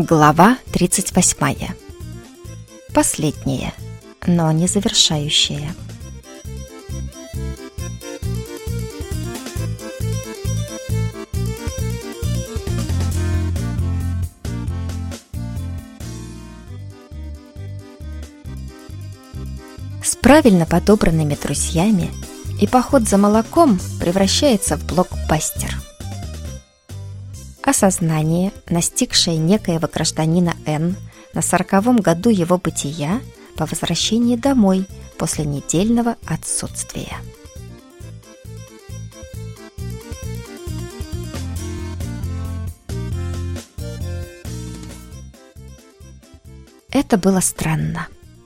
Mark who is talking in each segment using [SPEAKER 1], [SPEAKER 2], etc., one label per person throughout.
[SPEAKER 1] Глава 38. Последняя, но не завершающая. С правильно подобранными друзьями и поход за молоком превращается в блокбастер. Осознание, настигшее некоего гражданина Н на 40-м году его бытия по возвращении домой после недельного отсутствия. Это было странно.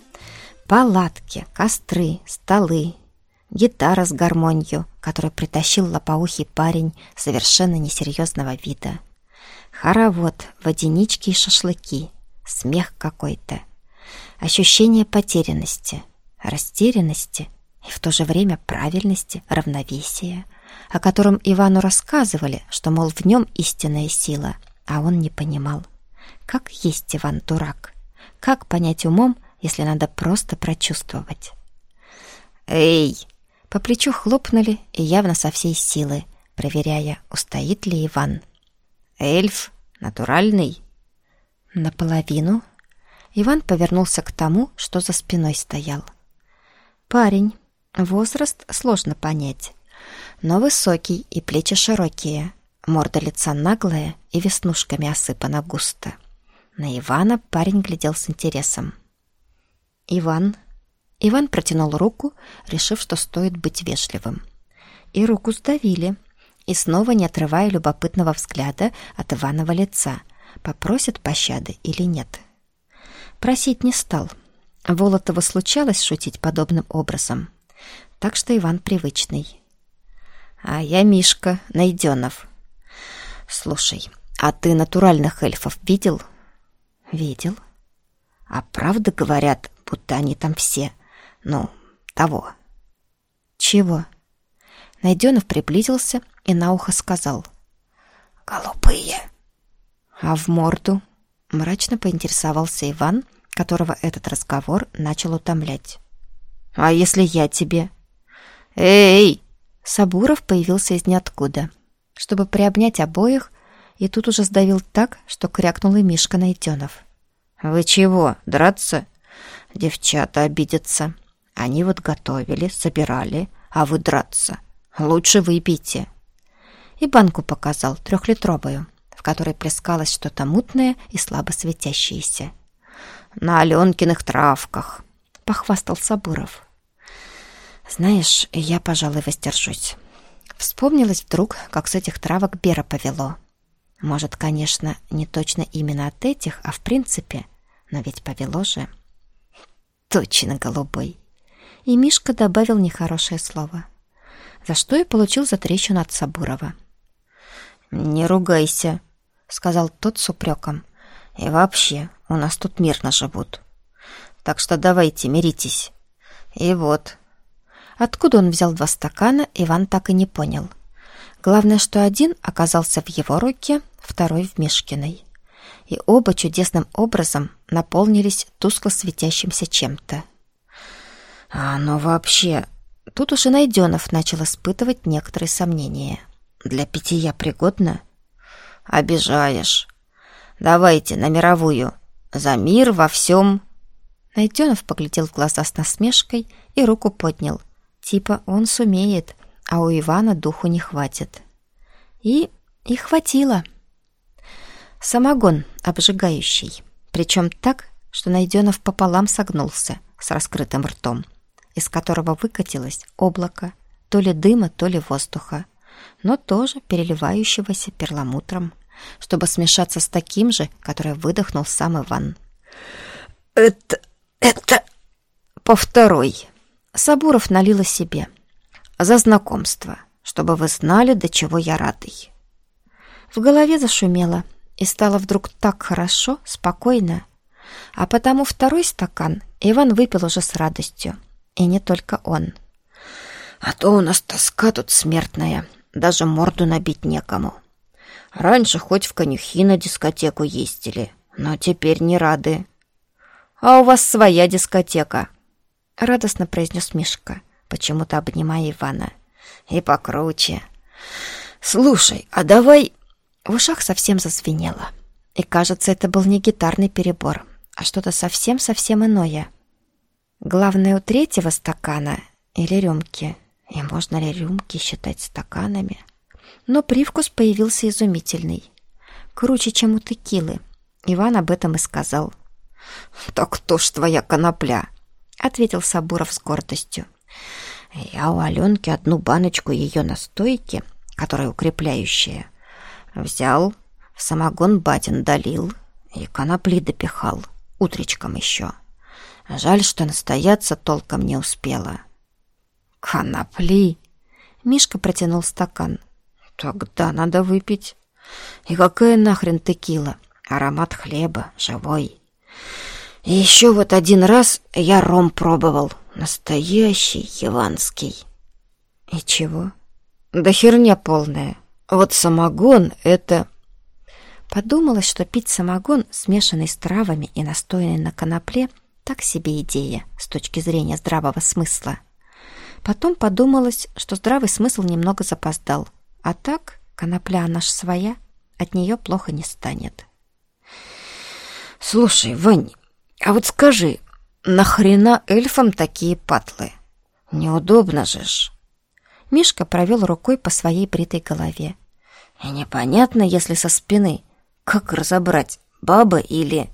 [SPEAKER 1] Палатки, костры, столы, гитара с гармонью, которую притащил лопоухий парень совершенно несерьезного вида, хоровод, водянички и шашлыки, смех какой-то, ощущение потерянности, растерянности и в то же время правильности, равновесия, о котором Ивану рассказывали, что, мол, в нем истинная сила, а он не понимал. Как есть Иван дурак? Как понять умом, если надо просто прочувствовать? «Эй!» По плечу хлопнули и явно со всей силы, проверяя, устоит ли Иван. «Эльф? Натуральный?» Наполовину. Иван повернулся к тому, что за спиной стоял. Парень. Возраст сложно понять. Но высокий и плечи широкие. Морда лица наглая и веснушками осыпана густо. На Ивана парень глядел с интересом. «Иван?» Иван протянул руку, решив, что стоит быть вежливым. И руку сдавили. И снова, не отрывая любопытного взгляда от Иванова лица, попросит пощады или нет. Просить не стал. Волотову случалось шутить подобным образом. Так что Иван привычный. «А я Мишка Найденов. Слушай, а ты натуральных эльфов видел?» «Видел». «А правда говорят, будто они там все, того?» «Чего?» Найденов приблизился и на ухо сказал: «Голубые». «А в морду?» Мрачно поинтересовался Иван, которого этот разговор начал утомлять. «А если я тебе?» «Эй!» Сабуров появился из ниоткуда, чтобы приобнять обоих, и тут уже сдавил так, что крякнул и Мишка Найденов. «Вы чего, драться? Девчата обидятся. Они вот готовили, собирали, а вы драться. Лучше выпейте». И банку показал, 3-литровую, в которой плескалось что-то мутное и слабо светящееся. «На Аленкиных травках», — похвастал Сабуров. «Знаешь, я, пожалуй, воздержусь». Вспомнилось вдруг, как с этих травок Бера повело. Может, конечно, не точно именно от этих, а в принципе, но ведь повело же. «Точно, голубой». И Мишка добавил нехорошее слово, за что и получил затрещину от Сабурова. «Не ругайся», — сказал тот с упреком. «И вообще, у нас тут мирно живут. Так что давайте, миритесь. И вот». Откуда он взял 2 стакана, Иван так и не понял. Главное, что один оказался в его руке, второй в Мишкиной. И оба чудесным образом наполнились тускло светящимся чем-то. Но вообще, тут уж и Найденов начал испытывать некоторые сомнения. «Для питья пригодно?» «Обижаешь. Давайте на мировую. За мир во всем». Найденов поглядел в глаза с насмешкой и руку поднял. Типа он сумеет, а у Ивана духу не хватит. И хватило. Самогон обжигающий, причем так, что Найденов пополам согнулся с раскрытым ртом, из которого выкатилось облако то ли дыма, то ли воздуха, но тоже переливающегося перламутром, чтобы смешаться с таким же, который выдохнул сам Иван. «Это по второй». Сабуров налил себе. «За знакомство, чтобы вы знали, до чего я радый». В голове зашумело, и стало вдруг так хорошо, спокойно. А потому 2-й стакан Иван выпил уже с радостью. И не только он. «А то у нас тоска тут смертная, даже морду набить некому. Раньше хоть в конюхи на дискотеку ездили, Но теперь не рады. А у вас своя дискотека, радостно произнес Мишка, почему-то обнимая Ивана. И покруче. Слушай, а давай... В ушах совсем зазвенело. И, кажется, это был не гитарный перебор, а что-то совсем-совсем иное. Главное, у третьего стакана или рюмки, и можно ли рюмки считать стаканами, но привкус появился изумительный. Круче, чем у текилы. Иван об этом и сказал. «Так кто ж твоя конопля?» — ответил Сабуров с гордостью. «Я у Аленки одну баночку ее настойки, которая укрепляющая, взял, в самогон батин долил и конопли допихал, утречком еще. Жаль, что настояться толком не успела». «Конопли?» — Мишка протянул стакан. «Тогда надо выпить. И какая нахрен текила? Аромат хлеба, живой. И еще вот один раз я ром пробовал, настоящий яванский». «И чего?» «Да херня полная. Вот самогон — это...» Подумалось, что пить самогон, смешанный с травами и настоянный на конопле, так себе идея с точки зрения здравого смысла. Потом подумалось, что здравый смысл немного запоздал. А так, конопля она ж своя, от нее плохо не станет. «Слушай, Вань, а вот скажи, нахрена эльфам такие патлы? Неудобно же ж». Мишка провел рукой по своей бритой голове. «И непонятно, если со спины, как разобрать, баба или...»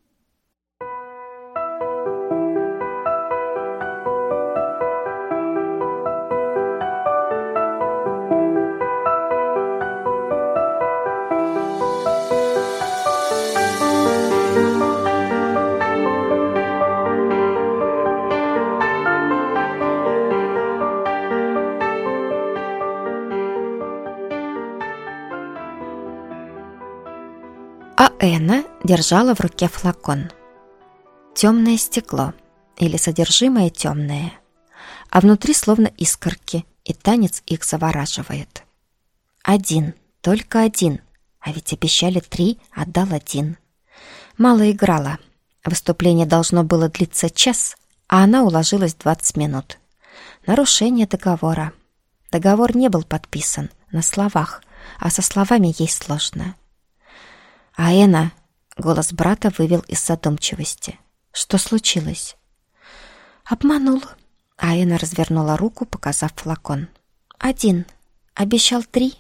[SPEAKER 1] А Эна держала в руке флакон. Темное стекло, или содержимое темное, а внутри словно искорки, и танец их завораживает. Один, только один, а ведь обещали 3, отдал 1. Мало играла. Выступление должно было длиться час, а она уложилась в 20 минут. Нарушение договора. Договор не был подписан на словах, а со словами ей сложно. «Аэна!» — голос брата вывел из задумчивости. «Что случилось?» «Обманул». Аэна развернула руку, показав флакон. 1. Обещал 3.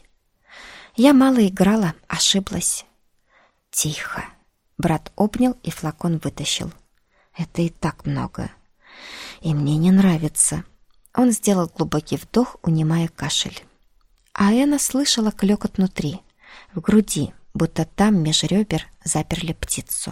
[SPEAKER 1] Я мало играла, ошиблась». «Тихо». Брат обнял и флакон вытащил. «Это и так много. И мне не нравится». Он сделал глубокий вдох, унимая кашель. Аэна слышала клёкот внутри, в груди, будто там меж ребер заперли птицу.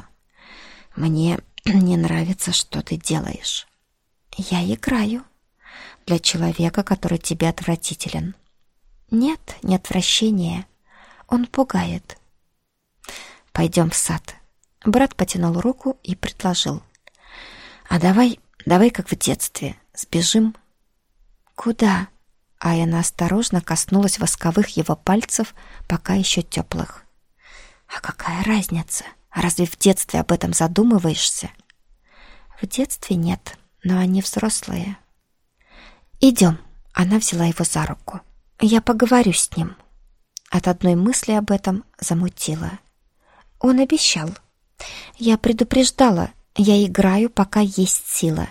[SPEAKER 1] «Мне не нравится, что ты делаешь». «Я играю. Для человека, который тебе отвратителен». «Нет, не отвращение. Он пугает». «Пойдем в сад». Брат потянул руку и предложил. «А давай как в детстве, сбежим». «Куда?» Аэна осторожно коснулась восковых его пальцев, пока еще теплых. «А какая разница? Разве в детстве об этом задумываешься?» «В детстве нет, но они взрослые». «Идем». Она взяла его за руку. «Я поговорю с ним». От одной мысли об этом замутило. Он обещал. Я предупреждала, я играю, пока есть сила.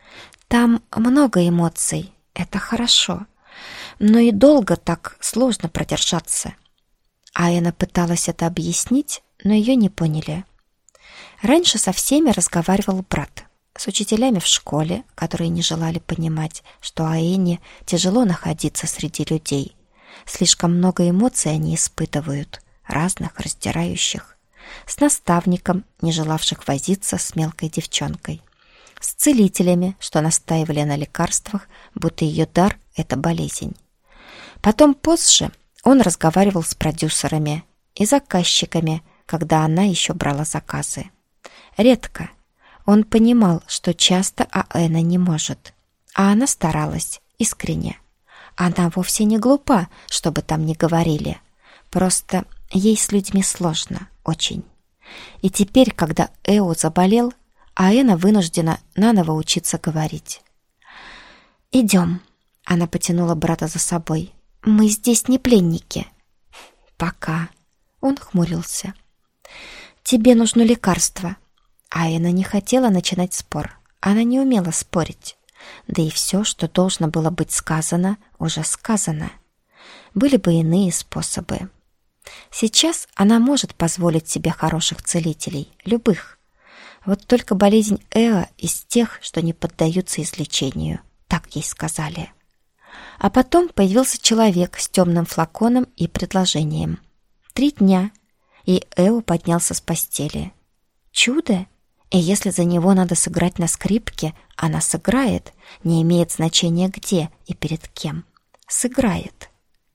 [SPEAKER 1] Там много эмоций, это хорошо. Но и долго так сложно продержаться. Аэна пыталась это объяснить, но ее не поняли. Раньше со всеми разговаривал брат. С учителями в школе, которые не желали понимать, что Аэне тяжело находиться среди людей. Слишком много эмоций они испытывают, разных, раздирающих. С наставником, не желавших возиться с мелкой девчонкой. С целителями, что настаивали на лекарствах, будто ее дар — это болезнь. Потом позже он разговаривал с продюсерами и заказчиками, когда она еще брала заказы. Редко. Он понимал, что часто Аэна не может. А она старалась, искренне. Она вовсе не глупа, чтобы там не говорили. Просто ей с людьми сложно, очень. И теперь, когда Эо заболел, Аэна вынуждена наново учиться говорить. «Идем», — она потянула брата за собой. «Мы здесь не пленники». «Пока». Он хмурился. «Тебе нужно лекарство». Аэна не хотела начинать спор. Она не умела спорить. Да и все, что должно было быть сказано, уже сказано. Были бы иные способы. Сейчас она может позволить себе хороших целителей, любых. Вот только болезнь Эо из тех, что не поддаются излечению, так ей сказали. А потом появился человек с темным флаконом и предложением. 3 дня, и Эо поднялся с постели. Чудо! И если за него надо сыграть на скрипке, она сыграет, не имеет значения где и перед кем. Сыграет.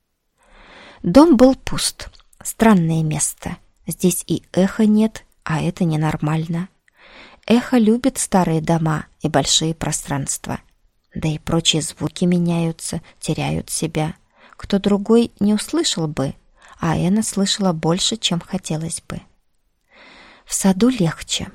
[SPEAKER 1] Дом был пуст. Странное место. Здесь и эха нет, а это ненормально. Эхо любит старые дома и большие пространства. Да и прочие звуки меняются, теряют себя. Кто другой не услышал бы, а Эна слышала больше, чем хотелось бы. В саду легче.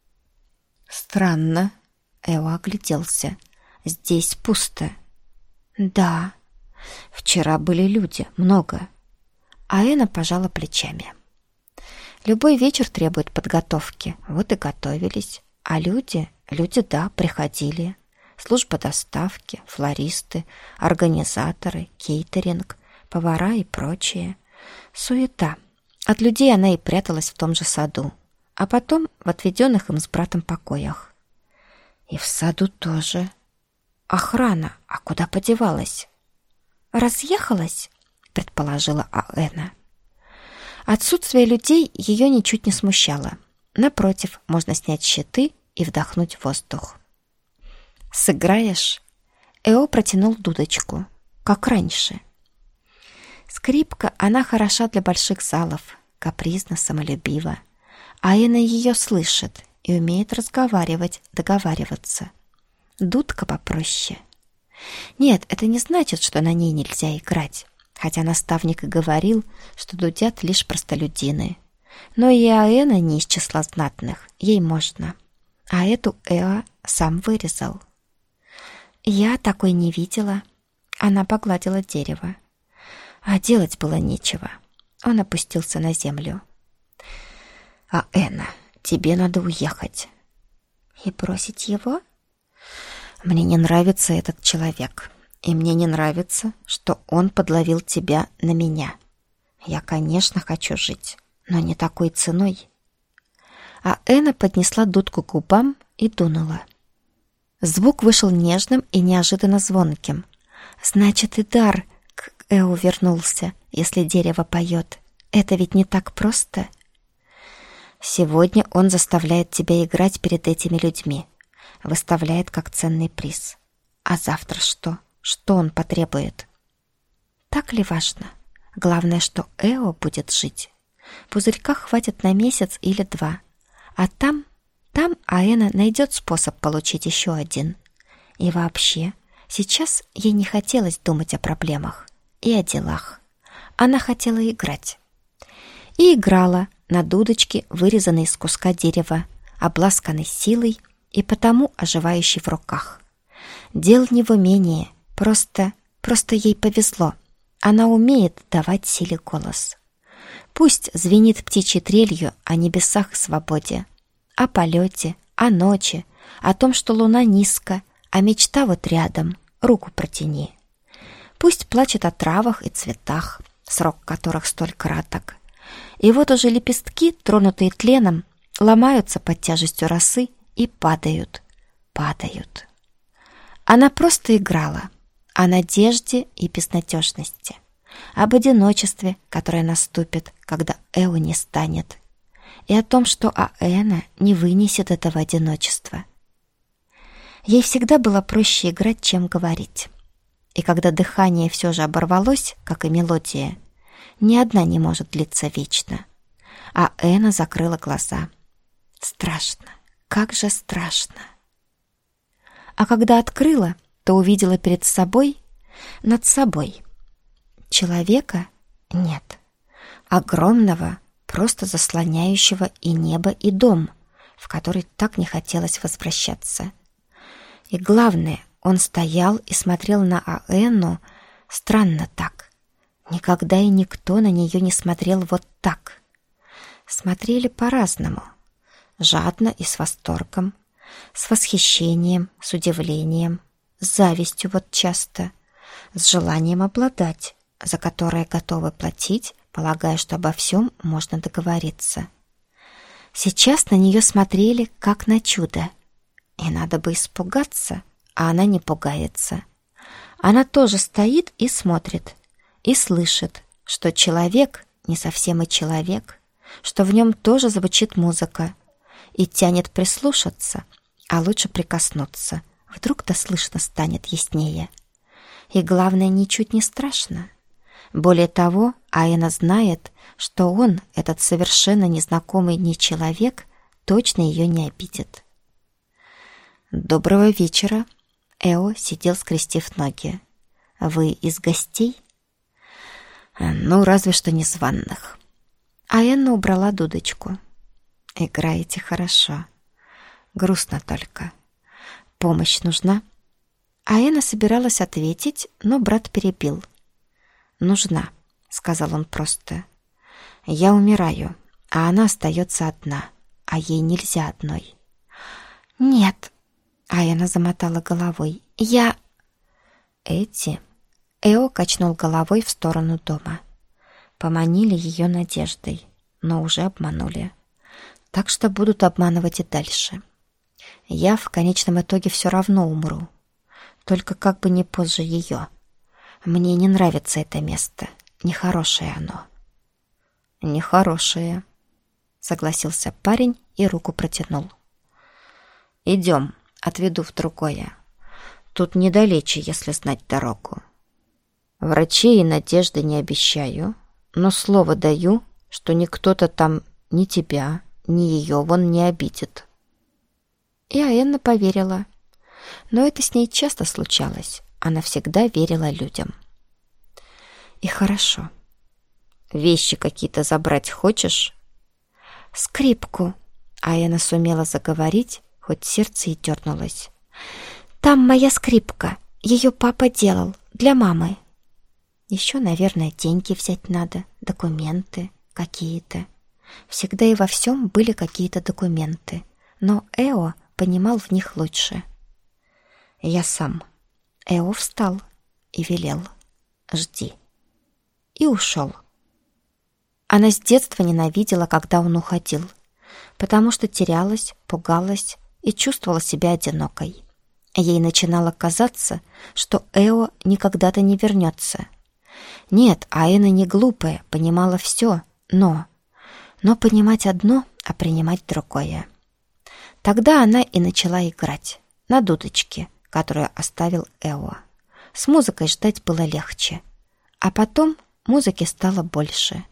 [SPEAKER 1] Странно. Эо огляделся. Здесь пусто. Да. Вчера были люди, много. А Эна пожала плечами. Любой вечер требует подготовки. Вот и готовились. А люди, да, приходили. Служба доставки, флористы, организаторы, кейтеринг, повара и прочее. Суета. От людей она и пряталась в том же саду, а потом в отведенных им с братом покоях. И в саду тоже. Охрана, а куда подевалась? Разъехалась, предположила Аэна. Отсутствие людей ее ничуть не смущало. Напротив, можно снять щиты и вдохнуть воздух. «Сыграешь?» Эо протянул дудочку, как раньше. Скрипка, она хороша для больших залов, капризна, самолюбива. Аэна ее слышит и умеет разговаривать, договариваться. Дудка попроще. Нет, это не значит, что на ней нельзя играть, хотя наставник и говорил, что дудят лишь простолюдины. Но и Аэна не из числа знатных, ей можно. А эту Эо сам вырезал. Я такой не видела. Она погладила дерево. А делать было нечего. Он опустился на землю. Аэна, тебе надо уехать. И бросить его? Мне не нравится этот человек. И мне не нравится, что он подловил тебя на меня. Я, конечно, хочу жить, но не такой ценой. Аэна поднесла дудку к губам и дунула. Звук вышел нежным и неожиданно звонким. Значит, и дар к Эо вернулся, если дерево поет. Это ведь не так просто. Сегодня он заставляет тебя играть перед этими людьми. Выставляет как ценный приз. А завтра что? Что он потребует? Так ли важно? Главное, что Эо будет жить. Пузырька хватит на месяц или 2. А там Аэна найдет способ получить еще один. И вообще, сейчас ей не хотелось думать о проблемах и о делах. Она хотела играть. И играла на дудочке, вырезанной из куска дерева, обласканной силой и потому оживающей в руках. Дело не в умении, просто ей повезло. Она умеет давать силе голос. Пусть звенит птичьей трелью о небесах и свободе, о полете, о ночи, о том, что луна низко, а мечта вот рядом, руку протяни. Пусть плачет о травах и цветах, срок которых столь краток. И вот уже лепестки, тронутые тленом, ломаются под тяжестью росы и падают. Она просто играла о надежде и безнадежности, об одиночестве, которое наступит, когда Эо не станет, и о том, что Аэна не вынесет этого одиночества. Ей всегда было проще играть, чем говорить. И когда дыхание все же оборвалось, как и мелодия, ни одна не может длиться вечно. Аэна закрыла глаза. Страшно, как же страшно. А когда открыла, то увидела перед собой, над собой, человека нет, огромного, просто заслоняющего и небо, и дом, в который так не хотелось возвращаться. И главное, он стоял и смотрел на Аэну странно так. Никогда и никто на нее не смотрел вот так. Смотрели по-разному. Жадно и с восторгом, с восхищением, с удивлением, с завистью вот часто, с желанием обладать, за которое готовы платить, полагая, что обо всем можно договориться. Сейчас на нее смотрели, как на чудо. И надо бы испугаться, а она не пугается. Она тоже стоит и смотрит, и слышит, что человек не совсем и человек, что в нем тоже звучит музыка, и тянет прислушаться, а лучше прикоснуться. Вдруг-то слышно станет яснее. И главное, ничуть не страшно. Более того, Аэна знает, что он, этот совершенно незнакомый ей человек, точно ее не обидит. «Доброго вечера!» Эо сидел, скрестив ноги. «Вы из гостей?» «Ну, разве что незваных». Аэна убрала дудочку. «Играете хорошо. Грустно только. Помощь нужна?» Аэна собиралась ответить, но брат перебил. «Нужна», — сказал он просто. «Я умираю, а она остается одна, а ей нельзя одной». «Нет», — Аэна замотала головой, — «я...» «Эти...» — Эо качнул головой в сторону дома. Поманили ее надеждой, но уже обманули. Так что будут обманывать и дальше. Я в конечном итоге все равно умру. Только как бы не позже ее. Мне не нравится это место. Нехорошее оно. Нехорошее, согласился парень и руку протянул. Идем, отведу в другое. Тут недалече, если знать дорогу. Врачей и надежды не обещаю, но слово даю, что никто-то там ни тебя, ни ее вон не обидит. И Аэнна поверила. Но это с ней часто случалось. Она всегда верила людям. И хорошо. Вещи какие-то забрать хочешь? Скрипку. Аэна сумела заговорить, хоть сердце и дернулось. Там моя скрипка. Ее папа делал. Для мамы. Еще, наверное, деньги взять надо. Документы какие-то. Всегда и во всем были какие-то документы. Но Эо понимал в них лучше. Я сам. Эо встал и велел. Жди. И ушел. Она с детства ненавидела, когда он уходил, потому что терялась, пугалась и чувствовала себя одинокой. Ей начинало казаться, что Эо никогда-то не вернется. Нет, Аэна не глупая, понимала все, но понимать одно, а принимать другое. Тогда она и начала играть на дудочке, которую оставил Эо. С музыкой ждать было легче. А потом музыки стало больше.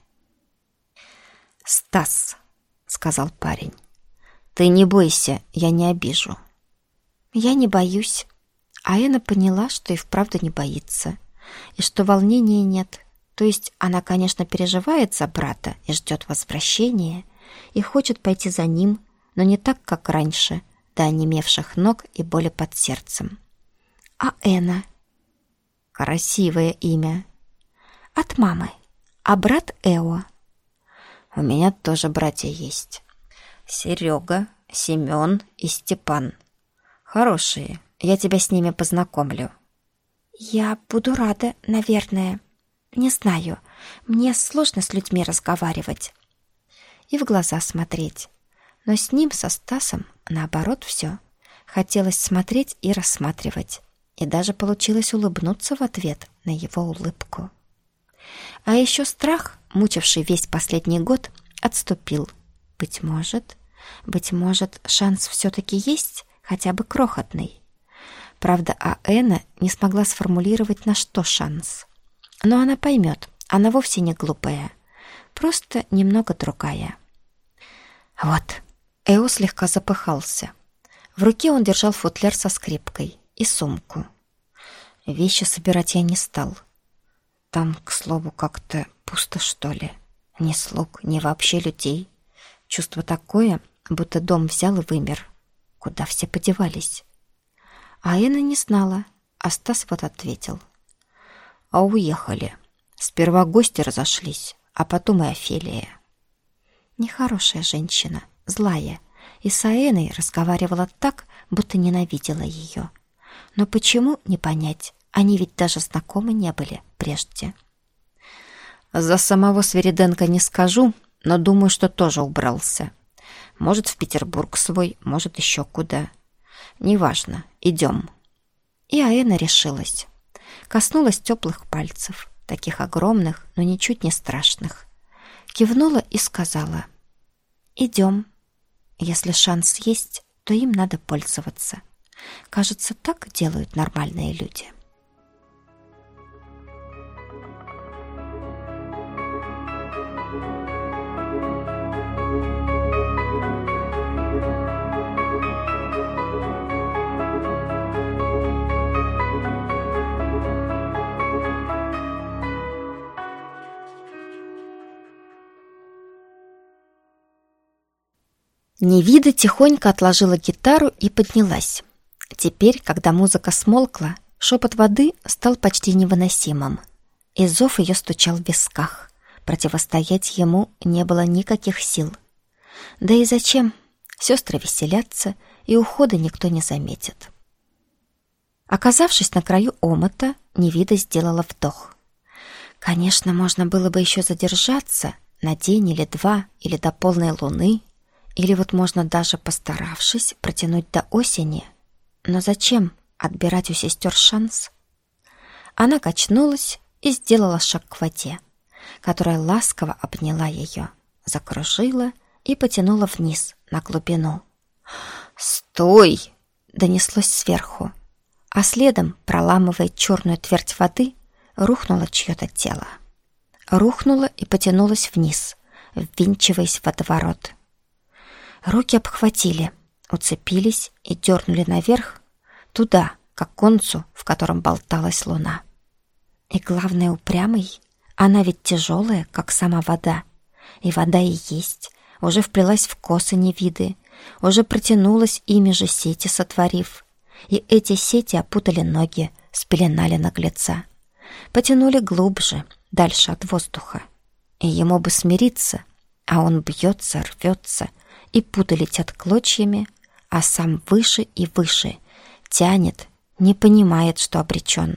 [SPEAKER 1] «Стас», — сказал парень, — «ты не бойся, я не обижу». «Я не боюсь». Аэна поняла, что и вправду не боится, и что волнения нет. То есть она, конечно, переживает за брата и ждет возвращения, и хочет пойти за ним, но не так, как раньше, до онемевших ног и боли под сердцем. Аэна. Красивое имя. От мамы. А брат Эо. У меня тоже братья есть. Серега, Семен и Степан. Хорошие, я тебя с ними познакомлю. Я буду рада, наверное. Не знаю, мне сложно с людьми разговаривать и в глаза смотреть. Но с ним, со Стасом, наоборот все. Хотелось смотреть и рассматривать. И даже получилось улыбнуться в ответ на его улыбку. А еще страх, мучивший весь последний год, отступил. Быть может, шанс все-таки есть, хотя бы крохотный. Правда, Аэна не смогла сформулировать, на что шанс. Но она поймет, она вовсе не глупая, просто немного другая. Вот, Эо слегка запыхался. В руке он держал футляр со скрипкой и сумку. Вещи собирать я не стал. Там, к слову, как-то пусто, что ли. Ни слуг, ни вообще людей. Чувство такое, будто дом взял и вымер. Куда все подевались? А Эна не знала, а Стас вот ответил. А уехали. Сперва гости разошлись, а потом и Офелия. Нехорошая женщина, злая, и с Аэной разговаривала так, будто ненавидела ее. Но почему, не понять, они ведь даже знакомы не были прежде. За самого Свириденко не скажу, но думаю, что тоже убрался. Может, в Петербург свой, может, еще куда. Неважно, идем. И Аэна решилась. Коснулась теплых пальцев, таких огромных, но ничуть не страшных. Кивнула и сказала: «Идем. Если шанс есть, то им надо пользоваться. Кажется, так делают нормальные люди». Невида тихонько отложила гитару и поднялась. Теперь, когда музыка смолкла, шепот воды стал почти невыносимым, и зов ее стучал в висках. Противостоять ему не было никаких сил. Да и зачем? Сестры веселятся, и ухода никто не заметит. Оказавшись на краю омута, Невида сделала вдох. Конечно, можно было бы еще задержаться на день или два, или до полной луны, или вот можно даже, постаравшись, протянуть до осени. Но зачем отбирать у сестер шанс? Она качнулась и сделала шаг к воде, которая ласково обняла ее, закружила и потянула вниз, на глубину. «Стой!» — донеслось сверху, а следом, проламывая черную твердь воды, рухнуло чье-то тело. Рухнуло и потянулось вниз, ввинчиваясь в водоворот. Руки обхватили, уцепились и дернули наверх, туда, к оконцу, в котором болталась луна. И главное, упрямый, она ведь тяжелая, как сама вода. И вода и есть, уже вплелась в косы Невиды, уже протянулась ими же сети сотворив. И эти сети опутали ноги, спеленали наглеца. Потянули глубже, дальше от воздуха. И ему бы смириться, а он бьется, рвется, и путы летят клочьями, а сам выше и выше, тянет, не понимает, что обречен.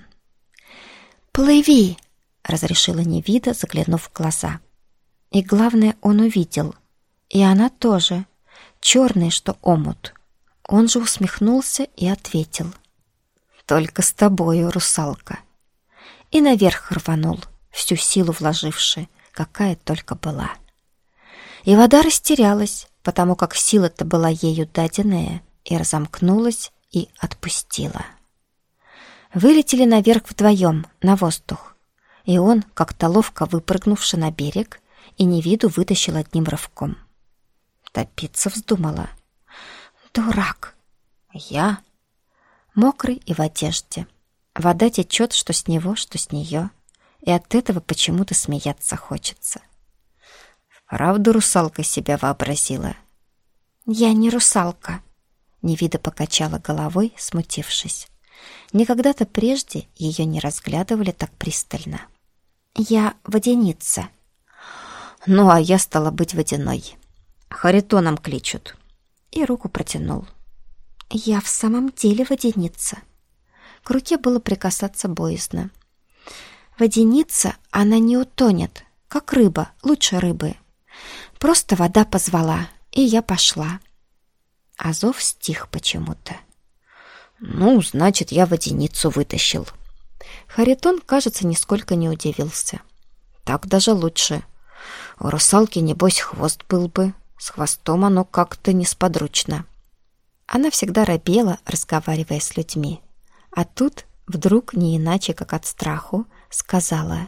[SPEAKER 1] «Плыви!» — разрешила Невида, заглянув в глаза. И главное, он увидел. И она тоже. Черный, что омут. Он же усмехнулся и ответил: «Только с тобою, русалка!» И наверх рванул, всю силу вложивши, какая только была. И вода растерялась, потому как сила-то была ею даденная, и разомкнулась, и отпустила. Вылетели наверх вдвоем, на воздух, и он, как-то ловко выпрыгнувши на берег, и Невиду вытащил одним рывком. Топиться вздумала. «Дурак!» «Я?» Мокрый и в одежде. Вода течет, что с него, что с нее, и от этого почему-то смеяться хочется. Правда, русалка себя вообразила? «Я не русалка», — Невида покачала головой, смутившись. Никогда-то прежде ее не разглядывали так пристально. «Я водяница». «Ну, а я стала быть водяной. Харитоном кличут». И руку протянул. «Я в самом деле водяница». К руке было прикасаться боязно. Водяница, она не утонет, как рыба, лучше рыбы. Просто вода позвала, и я пошла. А зов стих почему-то. «Ну, значит, я водяницу вытащил». Харитон, кажется, нисколько не удивился. «Так даже лучше. У русалки, небось, хвост был бы. С хвостом оно как-то несподручно». Она всегда робела, разговаривая с людьми. А тут вдруг, не иначе, как от страху, сказала: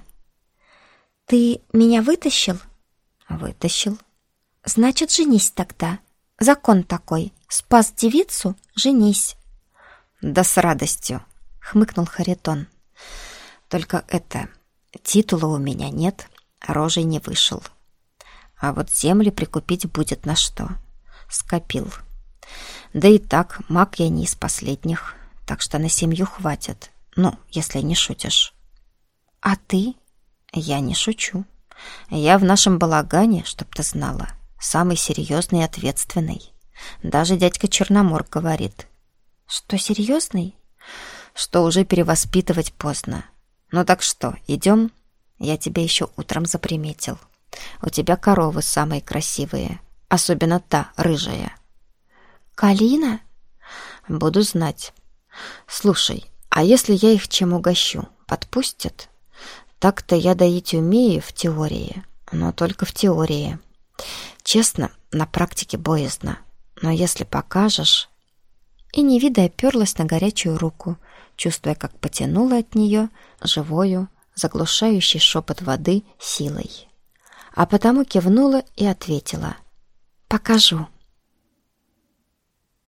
[SPEAKER 1] «Ты меня вытащил?» «Вытащил». «Значит, женись тогда. Закон такой. Спас девицу — женись». «Да с радостью», — хмыкнул Харитон. «Только это, титула у меня нет, рожей не вышел. А вот земли прикупить будет на что. Скопил. Да и так, маг я не из последних, так что на семью хватит. Ну, если не шутишь. А ты? Я не шучу. Я в нашем балагане, чтоб ты знала, самый серьезный и ответственный. Даже дядька Черномор говорит. Что, серьезный? Что уже перевоспитывать поздно. Ну так что, идем? Я тебя еще утром заприметил. У тебя коровы самые красивые, особенно та рыжая. Калина? Буду знать. Слушай, а если я их чем угощу, подпустят? Так-то я доить умею в теории, но только в теории. Честно, на практике боязно. Но если покажешь... И Невида оперлась на горячую руку, чувствуя, как потянула от нее живою, заглушающий шепот воды силой. А потому кивнула и ответила: «Покажу».